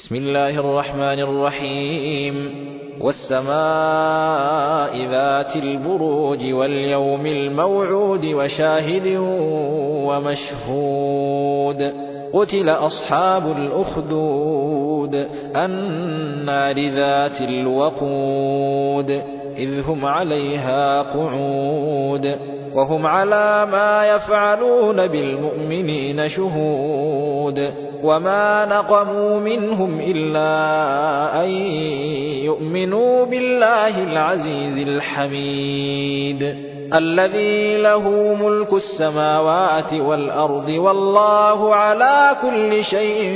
بسم الله الرحمن الرحيم والسماء ذات البروج واليوم الموعود وشاهد ومشهود قتل أصحاب الأخدود النار ذات الوقود إذ هم عليها قعود وهم على ما يفعلون بالمؤمنين شهود وما نقموا منهم إلا أن يؤمنوا بالله العزيز الحميد الذي له ملك السماوات والأرض والله على كل شيء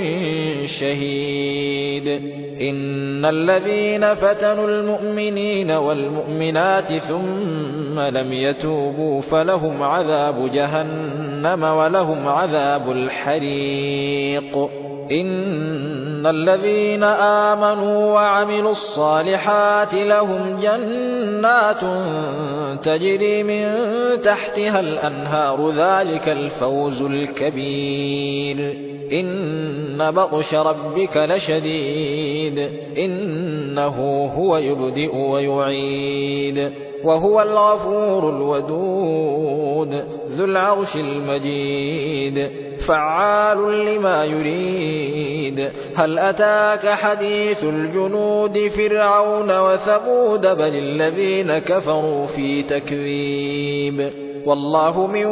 شهيد إن الذين فتنوا المؤمنين والمؤمنات ثم لم يتوبوا فلهم عذاب جهنم ولهم عذاب الحريق إن الذين آمنوا وعملوا الصالحات لهم جنات تجري من تحتها الأنهار ذلك الفوز الكبير إن بطش ربك لشديد إنه هو يبدئ ويعيد وهو الغفور الودود ذو العرش المجيد فعال لما يريد هل أتاك حديث الجنود فرعون وثمود بل الذين كفروا في تكذيب والله من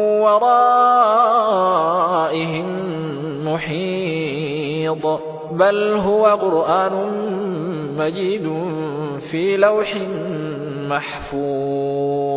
ورائهم محيط بل هو قرآن مجيد في لوح محفوظ